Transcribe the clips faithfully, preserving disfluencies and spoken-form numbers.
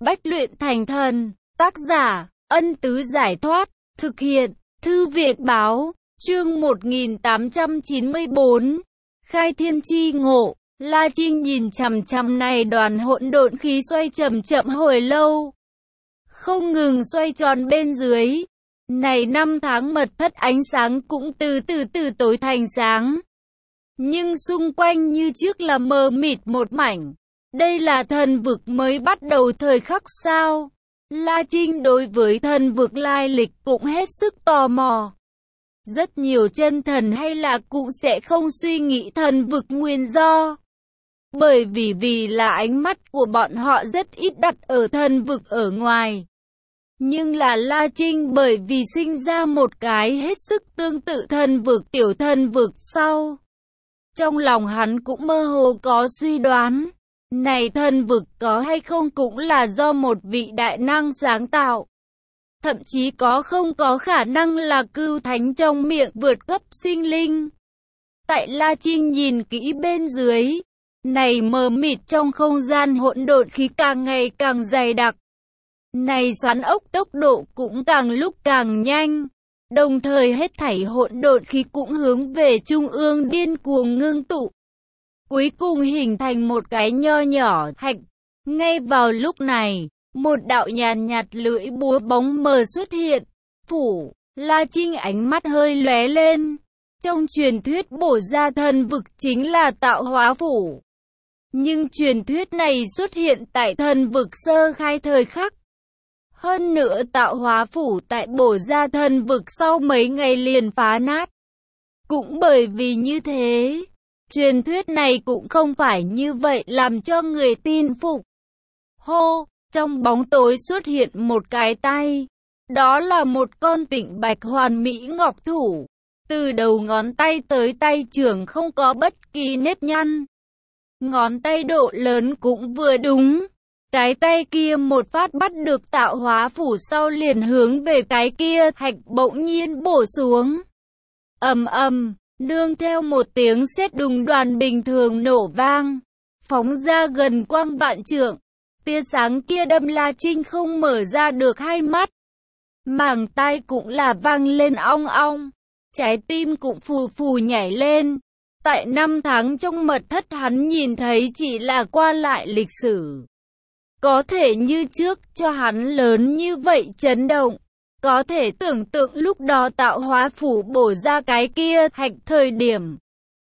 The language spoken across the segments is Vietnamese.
Bách luyện thành thần. Tác giả, Ân Tứ Giải Thoát. Thực hiện, Thư viện Báo. Chương một nghìn tám trăm chín mươi bốn. Khai thiên chi ngộ. La Trinh nhìn chằm chằm này đoàn hỗn độn khí xoay chậm chậm hồi lâu, không ngừng xoay tròn bên dưới. Này năm tháng mật thất ánh sáng cũng từ từ từ tối thành sáng, nhưng xung quanh như trước là mờ mịt một mảnh. Đây là thần vực mới bắt đầu thời khắc sao? La Trinh đối với thần vực lai lịch cũng hết sức tò mò. Rất nhiều chân thần hay là cũng sẽ không suy nghĩ thần vực nguyên do, bởi vì vì là ánh mắt của bọn họ rất ít đặt ở thần vực ở ngoài. Nhưng là La Trinh bởi vì sinh ra một cái hết sức tương tự thần vực tiểu thần vực sau, trong lòng hắn cũng mơ hồ có suy đoán, này thần vực có hay không cũng là do một vị đại năng sáng tạo. Thậm chí có không có khả năng là cưu thánh trong miệng vượt cấp sinh linh. Tại La Trinh nhìn kỹ bên dưới, này mờ mịt trong không gian hỗn độn khí càng ngày càng dày đặc. Này xoắn ốc tốc độ cũng càng lúc càng nhanh. Đồng thời hết thảy hỗn độn khí cũng hướng về trung ương điên cuồng ngưng tụ, cuối cùng hình thành một cái nho nhỏ hạch. Ngay vào lúc này, một đạo nhàn nhạt lưỡi búa bóng mờ xuất hiện, phủ. La Trinh ánh mắt hơi lóe lên. Trong truyền thuyết bổ ra thần vực chính là tạo hóa phủ, nhưng truyền thuyết này xuất hiện tại thần vực sơ khai thời khắc. Hơn nữa tạo hóa phủ tại bổ ra thần vực sau mấy ngày liền phá nát. Cũng bởi vì như thế, truyền thuyết này cũng không phải như vậy làm cho người tin phục. Hô, trong bóng tối xuất hiện một cái tay. Đó là một con tịnh bạch hoàn mỹ ngọc thủ. Từ đầu ngón tay tới tay trưởng không có bất kỳ nếp nhăn. Ngón tay độ lớn cũng vừa đúng. Cái tay kia một phát bắt được tạo hóa phủ sau liền hướng về cái kia hạch bỗng nhiên bổ xuống. Ầm ầm, nương theo một tiếng sét đùng đoàn bình thường nổ vang, phóng ra gần quang vạn trượng. Tia sáng kia đâm La Trinh không mở ra được hai mắt. Màng tai cũng là vang lên ong ong, trái tim cũng phù phù nhảy lên. Tại năm tháng trong mật thất hắn nhìn thấy chỉ là qua lại lịch sử. Có thể như trước cho hắn lớn như vậy chấn động. Có thể tưởng tượng lúc đó tạo hóa phủ bổ ra cái kia hạch thời điểm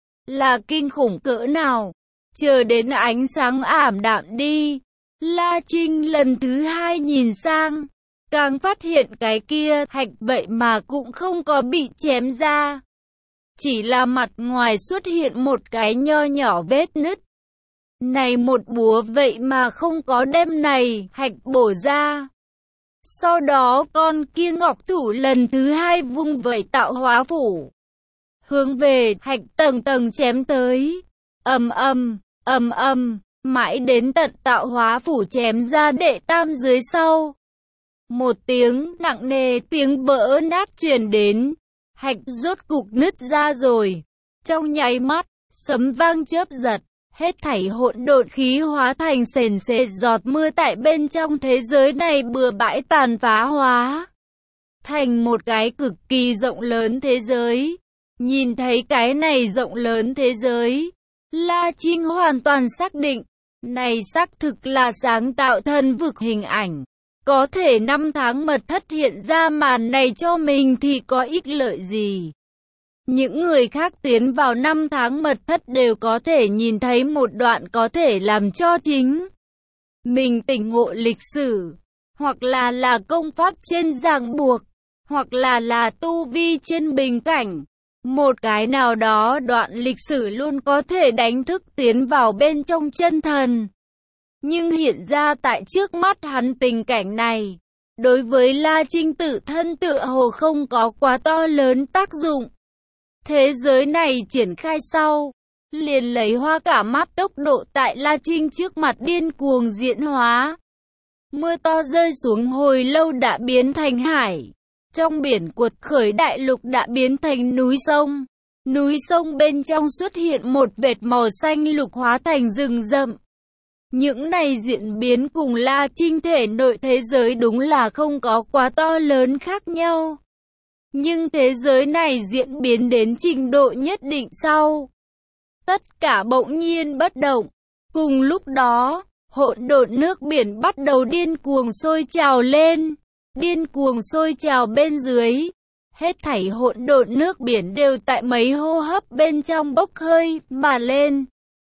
là kinh khủng cỡ nào. Chờ đến ánh sáng ảm đạm đi, La Trinh lần thứ hai nhìn sang, càng phát hiện cái kia hạch vậy mà cũng không có bị chém ra. Chỉ là mặt ngoài xuất hiện một cái nho nhỏ vết nứt. Này một búa vậy mà không có đem này hạch bổ ra. Sau đó con kia ngọc thủ lần thứ hai vung vẩy tạo hóa phủ, hướng về hạch tầng tầng chém tới. Ầm ầm, ầm ầm, mãi đến tận tạo hóa phủ chém ra đệ tam dưới sau. Một tiếng nặng nề tiếng vỡ nát truyền đến. Hạch rốt cục nứt ra rồi. Trong nháy mắt, sấm vang chớp giật. Hết thảy hỗn độn khí hóa thành sền sệt giọt mưa tại bên trong thế giới này bừa bãi tàn phá hóa thành một cái cực kỳ rộng lớn thế giới. Nhìn thấy cái này rộng lớn thế giới, La Trinh hoàn toàn xác định, này xác thực là sáng tạo thần vực hình ảnh. Có thể năm tháng mật thất hiện ra màn này cho mình thì có ích lợi gì? Những người khác tiến vào năm tháng mật thất đều có thể nhìn thấy một đoạn có thể làm cho chính mình tỉnh ngộ lịch sử, hoặc là là công pháp trên ràng buộc, hoặc là là tu vi trên bình cảnh. Một cái nào đó đoạn lịch sử luôn có thể đánh thức tiến vào bên trong chân thần. Nhưng hiện ra tại trước mắt hắn tình cảnh này, đối với La Trinh tự thân tựa hồ không có quá to lớn tác dụng. Thế giới này triển khai sau, liền lấy hoa cả mắt tốc độ tại La Trinh trước mặt điên cuồng diễn hóa. Mưa to rơi xuống hồi lâu đã biến thành hải. Trong biển cuột khởi đại lục đã biến thành núi sông. Núi sông bên trong xuất hiện một vệt màu xanh lục hóa thành rừng rậm. Những này diễn biến cùng La Trinh thể nội thế giới đúng là không có quá to lớn khác nhau. Nhưng thế giới này diễn biến đến trình độ nhất định sau. Tất cả bỗng nhiên bất động. Cùng lúc đó, hỗn độn nước biển bắt đầu điên cuồng sôi trào lên. Điên cuồng sôi trào bên dưới. Hết thảy hỗn độn nước biển đều tại mấy hô hấp bên trong bốc hơi mà lên.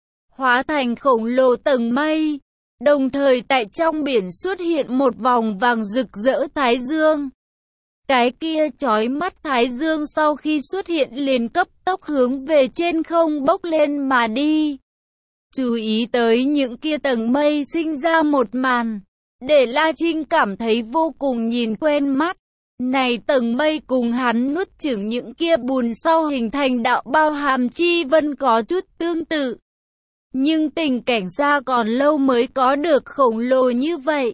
Hóa thành khổng lồ tầng mây. Đồng thời tại trong biển xuất hiện một vòng vàng rực rỡ thái dương. Cái kia chói mắt thái dương sau khi xuất hiện liền cấp tốc hướng về trên không bốc lên mà đi. Chú ý tới những kia tầng mây sinh ra một màn, để La Trinh cảm thấy vô cùng nhìn quen mắt. Này tầng mây cùng hắn nuốt chửng những kia bùn sau hình thành đạo bao hàm chi vân có chút tương tự. Nhưng tình cảnh ra còn lâu mới có được khổng lồ như vậy.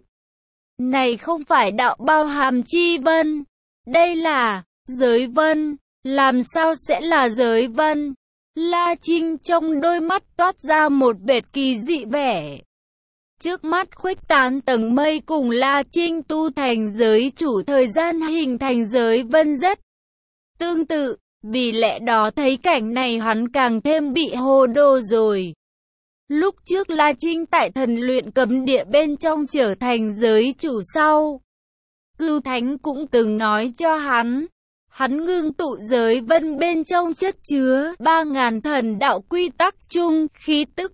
Này không phải đạo bao hàm chi vân. Đây là giới vân. Làm sao sẽ là giới vân? La Trinh trong đôi mắt toát ra một vệt kỳ dị vẻ. Trước mắt khuếch tán tầng mây cùng La Trinh tu thành giới chủ thời gian hình thành giới vân rất tương tự. Vì lẽ đó thấy cảnh này hắn càng thêm bị hồ đồ rồi. Lúc trước La Trinh tại thần luyện cấm địa bên trong trở thành giới chủ sau. Cửu Thánh cũng từng nói cho hắn. Hắn ngưng tụ giới vân bên trong chất chứa ba ngàn thần đạo quy tắc chung khí tức.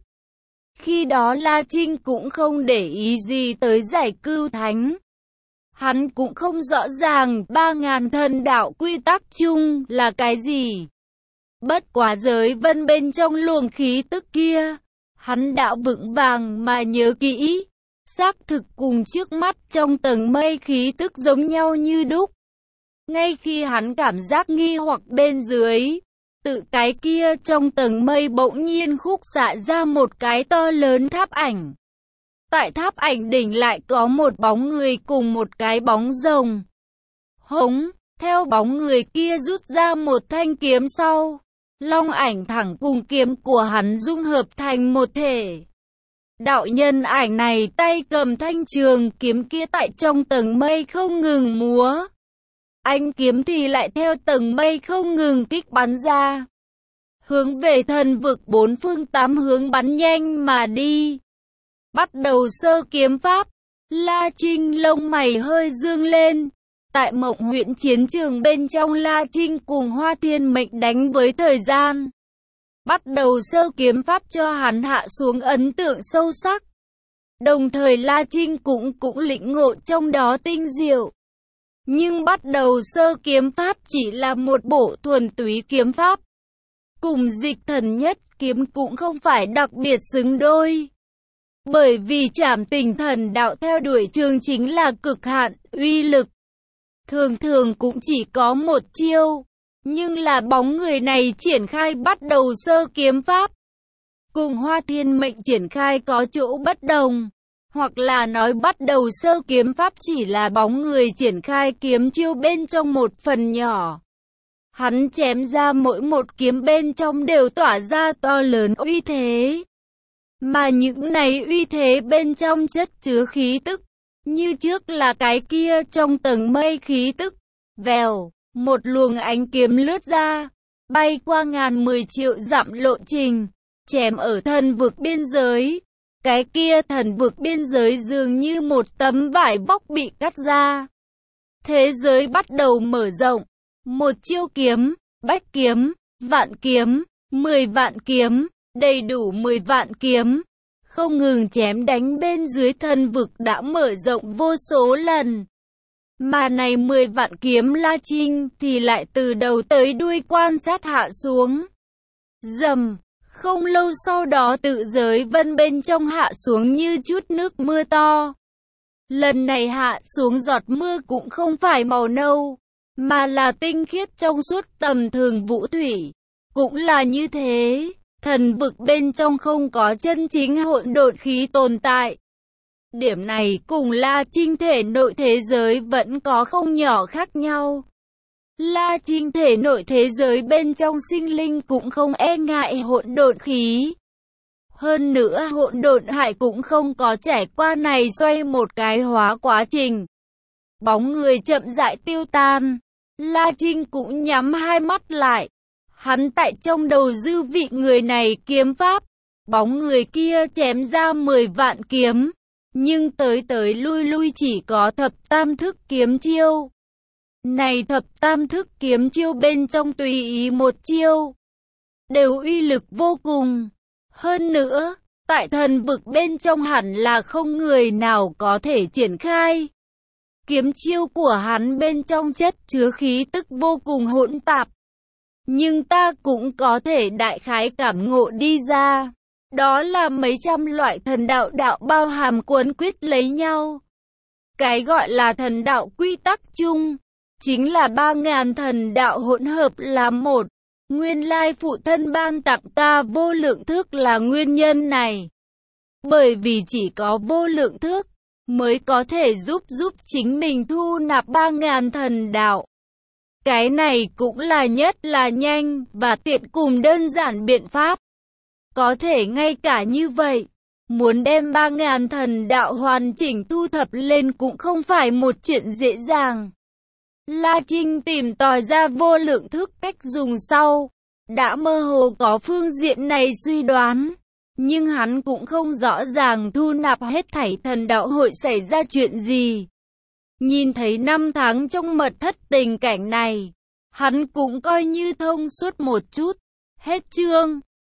Khi đó La Trinh cũng không để ý gì tới giải Cửu Thánh. Hắn cũng không rõ ràng ba ngàn thần đạo quy tắc chung là cái gì. Bất quá giới vân bên trong luồng khí tức kia. Hắn đã vững vàng mà nhớ kỹ. Xác thực cùng trước mắt trong tầng mây khí tức giống nhau như đúc. Ngay khi hắn cảm giác nghi hoặc bên dưới, tự cái kia trong tầng mây bỗng nhiên khúc xạ ra một cái to lớn tháp ảnh. Tại tháp ảnh đỉnh lại có một bóng người cùng một cái bóng rồng. Hống, theo bóng người kia rút ra một thanh kiếm sau. Long ảnh thẳng cùng kiếm của hắn dung hợp thành một thể. Đạo nhân ảnh này tay cầm thanh trường kiếm kia tại trong tầng mây không ngừng múa. Anh kiếm thì lại theo tầng mây không ngừng kích bắn ra. Hướng về thần vực bốn phương tám hướng bắn nhanh mà đi. Bắt đầu sơ kiếm pháp. La Trinh lông mày hơi dương lên. Tại Mộng Huyễn chiến trường bên trong La Trinh cùng Hoa Thiên Mệnh đánh với thời gian. Bắt đầu sơ kiếm pháp cho hắn hạ xuống ấn tượng sâu sắc. Đồng thời La Trinh cũng cũng lĩnh ngộ trong đó tinh diệu. Nhưng bắt đầu sơ kiếm pháp chỉ là một bộ thuần túy kiếm pháp. Cùng Dịch Thần Nhất kiếm cũng không phải đặc biệt xứng đôi. Bởi vì Trảm Tình Thần đạo theo đuổi trường chính là cực hạn, uy lực. Thường thường cũng chỉ có một chiêu. Nhưng là bóng người này triển khai bắt đầu sơ kiếm pháp. Cùng Hoa Thiên Mệnh triển khai có chỗ bất đồng. Hoặc là nói bắt đầu sơ kiếm pháp chỉ là bóng người triển khai kiếm chiêu bên trong một phần nhỏ. Hắn chém ra mỗi một kiếm bên trong đều tỏa ra to lớn uy thế. Mà những này uy thế bên trong chất chứa khí tức. Như trước là cái kia trong tầng mây khí tức. Vèo, một luồng ánh kiếm lướt ra. Bay qua ngàn mười triệu dặm lộ trình. Chém ở thần vực biên giới. Cái kia thần vực biên giới dường như một tấm vải vóc bị cắt ra. Thế giới bắt đầu mở rộng. Một chiêu kiếm, bách kiếm, vạn kiếm, mười vạn kiếm, đầy đủ mười vạn kiếm. Không ngừng chém đánh bên dưới thần vực đã mở rộng vô số lần. Mà này mười vạn kiếm La Trinh thì lại từ đầu tới đuôi quan sát hạ xuống. Dầm, không lâu sau đó tự giới vân bên trong hạ xuống như chút nước mưa to. Lần này hạ xuống giọt mưa cũng không phải màu nâu, mà là tinh khiết trong suốt tầm thường vũ thủy. Cũng là như thế, thần vực bên trong không có chân chính hỗn độn khí tồn tại. Điểm này cùng La Trinh thể nội thế giới vẫn có không nhỏ khác nhau. La Trinh thể nội thế giới bên trong sinh linh cũng không e ngại hỗn độn khí. Hơn nữa hỗn độn hải cũng không có trải qua này xoay một cái hóa quá trình. Bóng người chậm rãi tiêu tan. La Trinh cũng nhắm hai mắt lại. Hắn tại trong đầu dư vị người này kiếm pháp. Bóng người kia chém ra mười vạn kiếm. Nhưng tới tới lui lui chỉ có thập tam thức kiếm chiêu. Này thập tam thức kiếm chiêu bên trong tùy ý một chiêu. Đều uy lực vô cùng. Hơn nữa, tại thần vực bên trong hẳn là không người nào có thể triển khai. Kiếm chiêu của hắn bên trong chất chứa khí tức vô cùng hỗn tạp. Nhưng ta cũng có thể đại khái cảm ngộ đi ra. Đó là mấy trăm loại thần đạo đạo bao hàm cuốn quyết lấy nhau. Cái gọi là thần đạo quy tắc chung, chính là ba ngàn thần đạo hỗn hợp là một. Nguyên lai phụ thân ban tặng ta vô lượng thước là nguyên nhân này. Bởi vì chỉ có vô lượng thước mới có thể giúp giúp chính mình thu nạp ba ngàn thần đạo. Cái này cũng là nhất là nhanh và tiện cùng đơn giản biện pháp. Có thể ngay cả như vậy, muốn đem ba ngàn thần đạo hoàn chỉnh thu thập lên cũng không phải một chuyện dễ dàng. La Trinh tìm tòi ra vô lượng thức cách dùng sau, đã mơ hồ có phương diện này suy đoán. Nhưng hắn cũng không rõ ràng thu nạp hết thảy thần đạo hội xảy ra chuyện gì. Nhìn thấy năm tháng trong mật thất tình cảnh này, hắn cũng coi như thông suốt một chút. Hết chương.